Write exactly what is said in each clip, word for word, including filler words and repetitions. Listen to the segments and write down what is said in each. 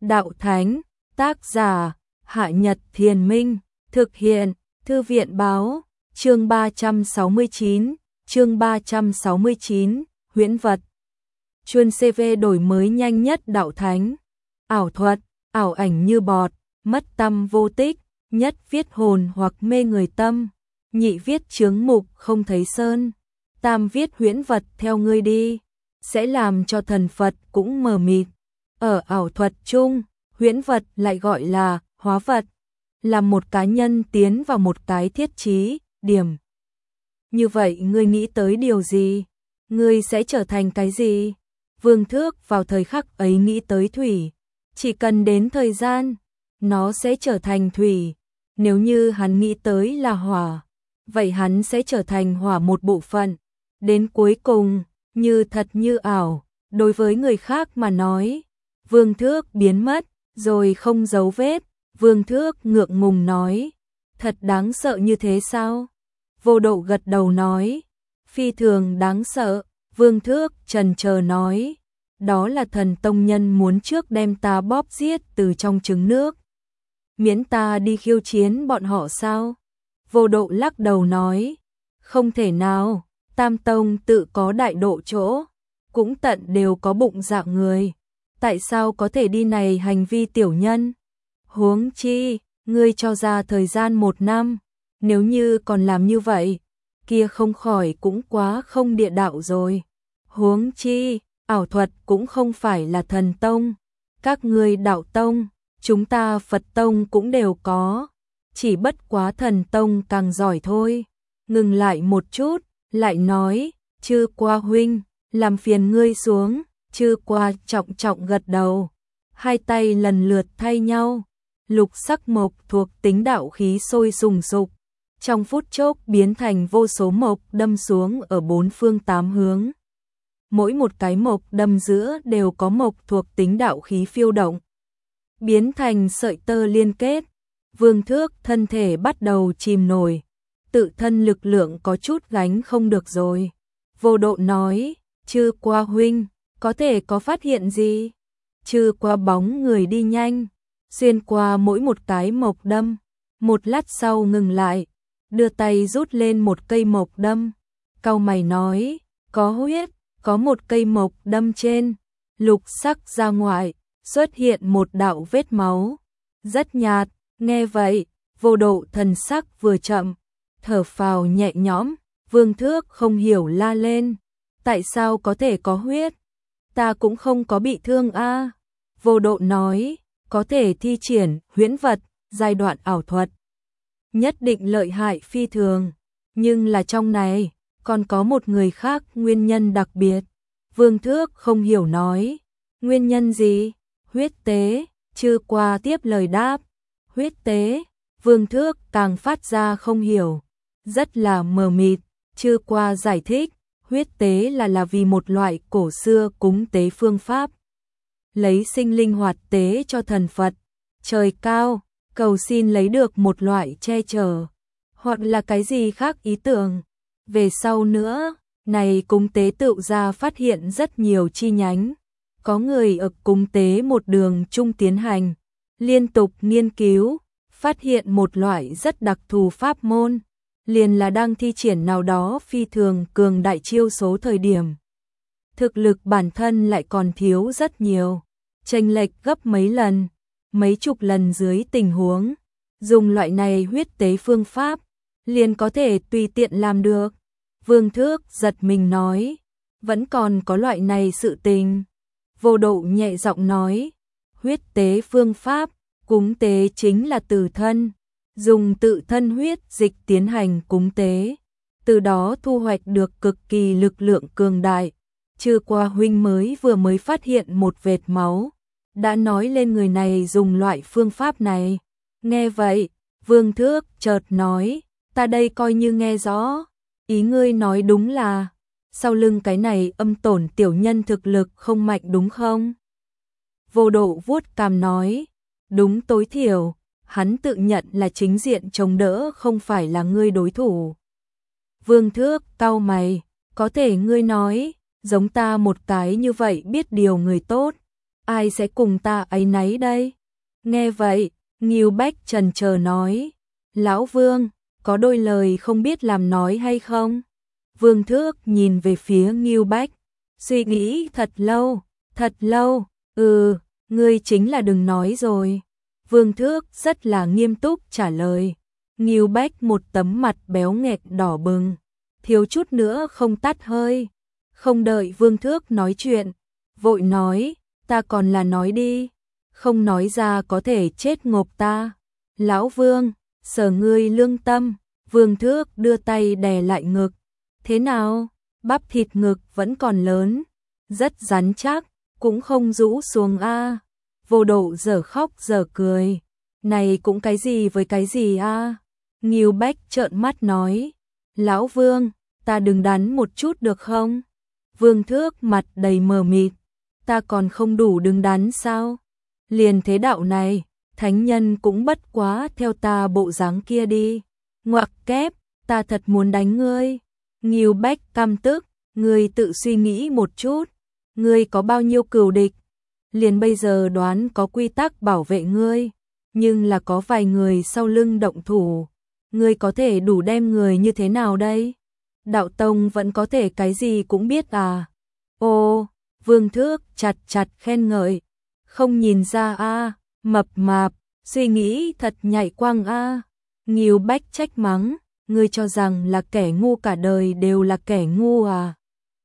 đạo thánh, tác giả, Hạ Nhật Thiền Minh, thực hiện, Thư viện báo, chương ba trăm sáu mươi chín, chương ba trăm sáu mươi chín, huyễn vật. Chuyên xê vê đổi mới nhanh nhất đạo thánh, ảo thuật, ảo ảnh như bọt, mất tâm vô tích, nhất viết hồn hoặc mê người tâm, nhị viết chướng mục không thấy sơn, tam viết huyễn vật theo ngươi đi, sẽ làm cho thần Phật cũng mờ mịt. Ở ảo thuật chung, huyễn vật lại gọi là hóa vật, là một cá nhân tiến vào một cái thiết trí, điểm. Như vậy ngươi nghĩ tới điều gì? Ngươi sẽ trở thành cái gì? Vương Thước vào thời khắc ấy nghĩ tới thủy, chỉ cần đến thời gian, nó sẽ trở thành thủy. Nếu như hắn nghĩ tới là hỏa, vậy hắn sẽ trở thành hỏa một bộ phận. Đến cuối cùng, như thật như ảo, đối với người khác mà nói, Vương Thước biến mất, rồi không dấu vết. Vương Thước ngượng ngùng nói, thật đáng sợ như thế sao? Vô Độ gật đầu nói, phi thường đáng sợ. Vương Thước trần chờ nói, đó là thần tông nhân muốn trước đem ta bóp giết từ trong trứng nước, miễn ta đi khiêu chiến bọn họ sao? Vô Độ lắc đầu nói, không thể nào, Tam Tông tự có đại độ chỗ, cũng tận đều có bụng dạ người, tại sao có thể đi này hành vi tiểu nhân? Huống chi, ngươi cho ra thời gian một năm, nếu như còn làm như vậy, kia không khỏi cũng quá không địa đạo rồi. Huống chi, ảo thuật cũng không phải là thần tông, các ngươi đạo tông, chúng ta Phật tông cũng đều có, chỉ bất quá thần tông càng giỏi thôi. Ngừng lại một chút, lại nói, Chư Qua huynh, làm phiền ngươi xuống. Chư Qua trọng trọng gật đầu, hai tay lần lượt thay nhau, lục sắc mộc thuộc tính đạo khí sôi sùng sục, trong phút chốc biến thành vô số mộc đâm xuống ở bốn phương tám hướng. Mỗi một cái mộc đâm giữa đều có mộc thuộc tính đạo khí phiêu động, biến thành sợi tơ liên kết. Vương Thước thân thể bắt đầu chìm nổi, tự thân lực lượng có chút gánh không được rồi. Vô Độ nói, Chư Qua huynh, có thể có phát hiện gì? Chư Qua bóng người đi nhanh, xuyên qua mỗi một cái mộc đâm, một lát sau ngừng lại, đưa tay rút lên một cây mộc đâm, cau mày nói, có huyết, có một cây mộc đâm trên, lục sắc ra ngoại, xuất hiện một đạo vết máu, rất nhạt. Nghe vậy, Vô Độ thần sắc vừa chậm, thở phào nhẹ nhõm. Vương Thước không hiểu la lên, tại sao có thể có huyết? Ta cũng không có bị thương a. À. Vô Độ nói, có thể thi triển huyễn vật, giai đoạn ảo thuật, nhất định lợi hại phi thường, nhưng là trong này còn có một người khác nguyên nhân đặc biệt. Vương Thước không hiểu nói, nguyên nhân gì? Huyết tế. Chư Qua tiếp lời đáp, huyết tế. Vương Thước càng phát ra không hiểu, rất là mờ mịt. Chư Qua giải thích, huyết tế là là vì một loại cổ xưa cúng tế phương pháp, lấy sinh linh hoạt tế cho thần Phật, trời cao, cầu xin lấy được một loại che chở, hoặc là cái gì khác ý tưởng. Về sau nữa, này cúng tế tự ra phát hiện rất nhiều chi nhánh, có người ở cúng tế một đường chung tiến hành, liên tục nghiên cứu, phát hiện một loại rất đặc thù pháp môn, liền là đang thi triển nào đó phi thường cường đại chiêu số thời điểm. Thực lực bản thân lại còn thiếu rất nhiều, chênh lệch gấp mấy lần, mấy chục lần dưới tình huống, dùng loại này huyết tế phương pháp, liền có thể tùy tiện làm được. Vương Thước giật mình nói, vẫn còn có loại này sự tình. Vô Độ nhẹ giọng nói, huyết tế phương pháp, cúng tế chính là từ thân, dùng tự thân huyết dịch tiến hành cúng tế, từ đó thu hoạch được cực kỳ lực lượng cường đại. Chư Qua huynh mới vừa mới phát hiện một vệt máu, đã nói lên người này dùng loại phương pháp này. Nghe vậy, Vương Thước chợt nói, ta đây coi như nghe rõ, ý ngươi nói đúng là, sau lưng cái này âm tổn tiểu nhân thực lực không mạnh đúng không? Vô Độ vuốt cằm nói, đúng, tối thiểu hắn tự nhận là chính diện chống đỡ không phải là ngươi đối thủ. Vương Thước cau mày, có thể ngươi nói, giống ta một cái như vậy biết điều người tốt, ai sẽ cùng ta áy náy đây? Nghe vậy, Ngưu Bách chần chờ nói, Lão Vương, có đôi lời không biết làm nói hay không? Vương Thước nhìn về phía Ngưu Bách, suy nghĩ thật lâu, thật lâu, ừ, ngươi chính là đừng nói rồi. Vương Thước rất là nghiêm túc trả lời. Ngưu Bách một tấm mặt béo nghẹt đỏ bừng, thiếu chút nữa không tắt hơi. Không đợi Vương Thước nói chuyện, vội nói, ta còn là nói đi, không nói ra có thể chết ngộp ta. Lão Vương, sở ngươi lương tâm. Vương Thước đưa tay đè lại ngực. Thế nào? Bắp thịt ngực vẫn còn lớn, rất rắn chắc, cũng không rũ xuống a. Vô Độ dở khóc dở cười. Này cũng cái gì với cái gì a? Ngưu Bách trợn mắt nói, Lão Vương, ta đừng đắn một chút được không? Vương Thước mặt đầy mờ mịt, ta còn không đủ đứng đắn sao? Liền thế đạo này, thánh nhân cũng bất quá theo ta bộ dáng kia đi. Ngoặc kép, ta thật muốn đánh ngươi. Ngưu Bách căm tức, ngươi tự suy nghĩ một chút, ngươi có bao nhiêu cừu địch? Liền bây giờ đoán có quy tắc bảo vệ ngươi, nhưng là có vài người sau lưng động thủ, ngươi có thể đủ đem người như thế nào đây? Đạo tông vẫn có thể cái gì cũng biết à? Ô, Vương Thước chặt chặt khen ngợi, không nhìn ra a, mập mạp, suy nghĩ thật nhạy quang a. Ngưu Bách trách mắng, ngươi cho rằng là kẻ ngu cả đời đều là kẻ ngu à?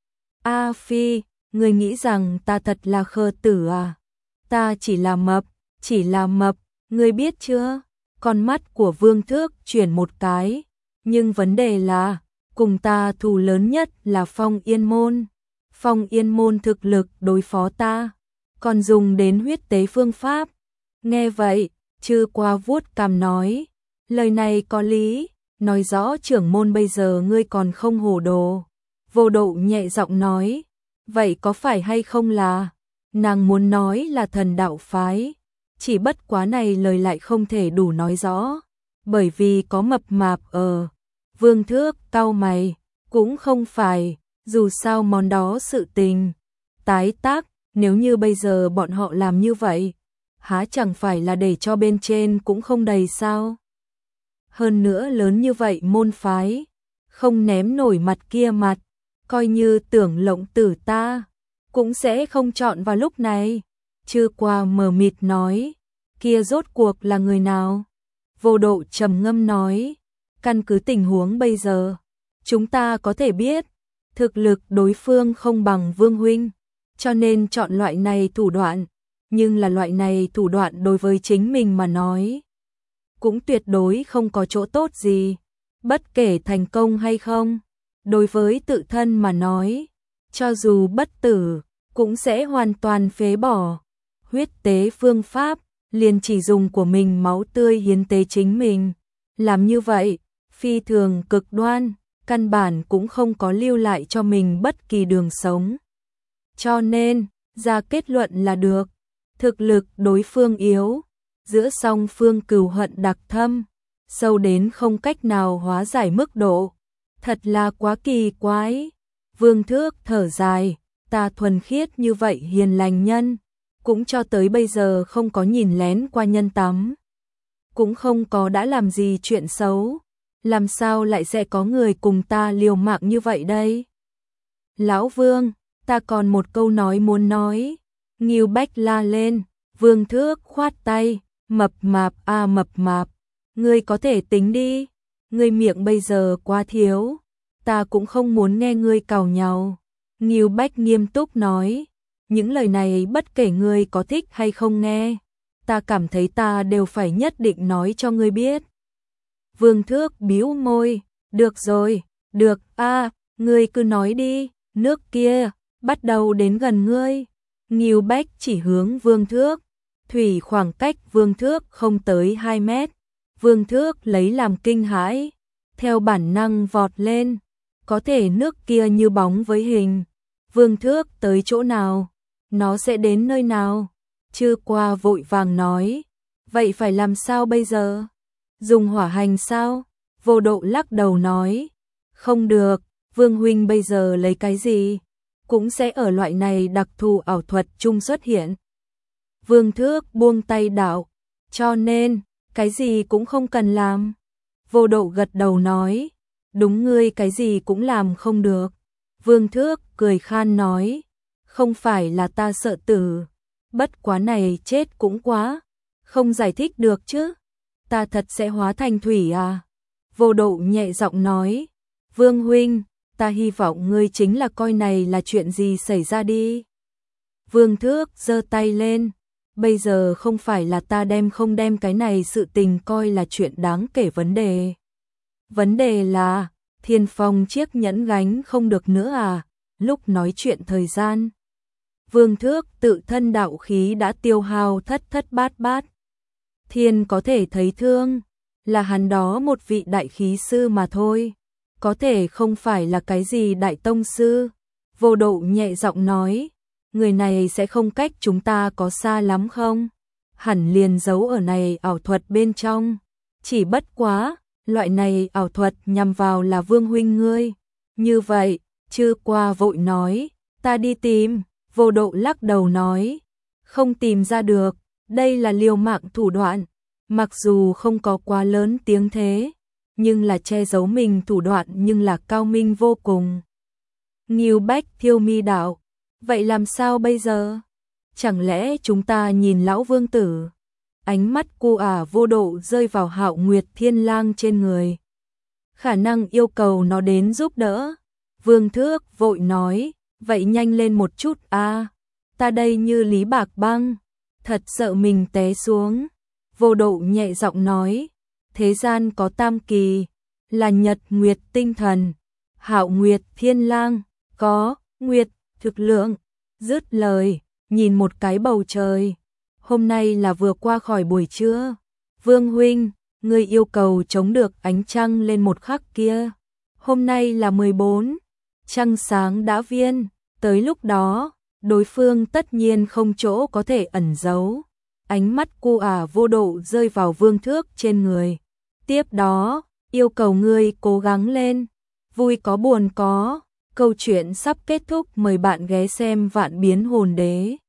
A Phi, ngươi nghĩ rằng ta thật là khờ tử à? Ta chỉ là mập, chỉ là mập, ngươi biết chưa? Con mắt của Vương Thước chuyển một cái, nhưng vấn đề là, cùng ta thù lớn nhất là Phong Yên Môn. Phong Yên Môn thực lực đối phó ta, còn dùng đến huyết tế phương pháp. Nghe vậy, Chư Qua vuốt cằm nói, lời này có lý, nói rõ trưởng môn bây giờ ngươi còn không hồ đồ. Vô Độ nhẹ giọng nói, vậy có phải hay không là, nàng muốn nói là thần đạo phái, chỉ bất quá này lời lại không thể đủ nói rõ, bởi vì có mập mạp ở. Vương Thước cau mày, cũng không phải, dù sao món đó sự tình tái tác, nếu như bây giờ bọn họ làm như vậy, há chẳng phải là để cho bên trên cũng không đầy sao? Hơn nữa lớn như vậy môn phái, không ném nổi mặt kia mặt, coi như tưởng lộng tử ta, cũng sẽ không chọn vào lúc này. Chư Qua mờ mịt nói, kia rốt cuộc là người nào? Vô Độ trầm ngâm nói, căn cứ tình huống bây giờ, chúng ta có thể biết, thực lực đối phương không bằng Vương huynh, cho nên chọn loại này thủ đoạn, nhưng là loại này thủ đoạn đối với chính mình mà nói, cũng tuyệt đối không có chỗ tốt gì, bất kể thành công hay không, đối với tự thân mà nói, cho dù bất tử, cũng sẽ hoàn toàn phế bỏ. Huyết tế phương pháp, liền chỉ dùng của mình máu tươi hiến tế chính mình, làm như vậy, phi thường cực đoan, căn bản cũng không có lưu lại cho mình bất kỳ đường sống. Cho nên, ra kết luận là được, thực lực đối phương yếu, giữa song phương cừu hận đặc thâm, sâu đến không cách nào hóa giải mức độ, thật là quá kỳ quái. Vương Thước thở dài, ta thuần khiết như vậy hiền lành nhân, cũng cho tới bây giờ không có nhìn lén qua nhân tắm, cũng không có đã làm gì chuyện xấu, làm sao lại sẽ có người cùng ta liều mạng như vậy đây? Lão Vương, ta còn một câu nói muốn nói. Ngưu Bách la lên, Vương Thước khoát tay, mập mạp a à, mập mạp, ngươi có thể tính đi, ngươi miệng bây giờ quá thiếu, ta cũng không muốn nghe ngươi càu nhàu. Ngưu Bách nghiêm túc nói, những lời này bất kể ngươi có thích hay không nghe, ta cảm thấy ta đều phải nhất định nói cho ngươi biết. Vương Thước bĩu môi, được rồi, được a, à, ngươi cứ nói đi, nước kia bắt đầu đến gần ngươi. Ngưu Bách chỉ hướng Vương Thước, thủy khoảng cách Vương Thước không tới hai mét. Vương Thước lấy làm kinh hãi, theo bản năng vọt lên, có thể nước kia như bóng với hình. Vương Thước tới chỗ nào, nó sẽ đến nơi nào? Chư Qua vội vàng nói, vậy phải làm sao bây giờ? Dùng hỏa hành sao? Vô Độ lắc đầu nói, không được, Vương huynh bây giờ lấy cái gì? Cũng sẽ ở loại này đặc thù ảo thuật chung xuất hiện. Vương Thước buông tay đạo, cho nên, cái gì cũng không cần làm. Vô Độ gật đầu nói, đúng ngươi cái gì cũng làm không được. Vương Thước cười khan nói, không phải là ta sợ tử, bất quá này chết cũng quá, không giải thích được chứ, ta thật sẽ hóa thành thủy à. Vô Độ nhẹ giọng nói, Vương huynh, ta hy vọng ngươi chính là coi này là chuyện gì xảy ra đi. Vương Thước giơ tay lên, bây giờ không phải là ta đem không đem cái này sự tình coi là chuyện đáng kể vấn đề. Vấn đề là, Thiên Phong chiếc nhẫn gánh không được nữa à, lúc nói chuyện thời gian. Vương Thước tự thân đạo khí đã tiêu hao thất thất bát bát. Thiên có thể thấy thương, là hắn đó một vị đại khí sư mà thôi, có thể không phải là cái gì đại tông sư. Vô Độ nhẹ giọng nói, người này sẽ không cách chúng ta có xa lắm không? Hẳn liền giấu ở này ảo thuật bên trong, chỉ bất quá, loại này ảo thuật nhằm vào là Vương huynh ngươi. Như vậy, Chư Qua vội nói, ta đi tìm. Vô Độ lắc đầu nói, không tìm ra được, đây là liều mạng thủ đoạn, mặc dù không có quá lớn tiếng thế, nhưng là che giấu mình thủ đoạn nhưng là cao minh vô cùng. Ngưu Bách Thiêu Mi đạo, vậy làm sao bây giờ? Chẳng lẽ chúng ta nhìn lão vương tử? Ánh mắt cô ả Vô Độ rơi vào Hạo Nguyệt Thiên Lang trên người. Khả năng yêu cầu nó đến giúp đỡ. Vương Thước vội nói, vậy nhanh lên một chút a, ta đây như Lý Bạc Băng, thật sợ mình té xuống. Vô Độ nhẹ giọng nói, thế gian có tam kỳ, là Nhật Nguyệt tinh thần, Hạo Nguyệt Thiên Lang, có Nguyệt thực lượng. Dứt lời, nhìn một cái bầu trời. Hôm nay là vừa qua khỏi buổi trưa. Vương huynh, ngươi yêu cầu chống được ánh trăng lên một khắc kia. Hôm nay là mười bốn, trăng sáng đã viên, tới lúc đó, đối phương tất nhiên không chỗ có thể ẩn giấu. Ánh mắt cô ả Vô Độ rơi vào Vương Thước trên người. Tiếp đó, yêu cầu ngươi cố gắng lên, vui có buồn có. Câu chuyện sắp kết thúc, mời bạn ghé xem Vạn Biến Hồn Đế.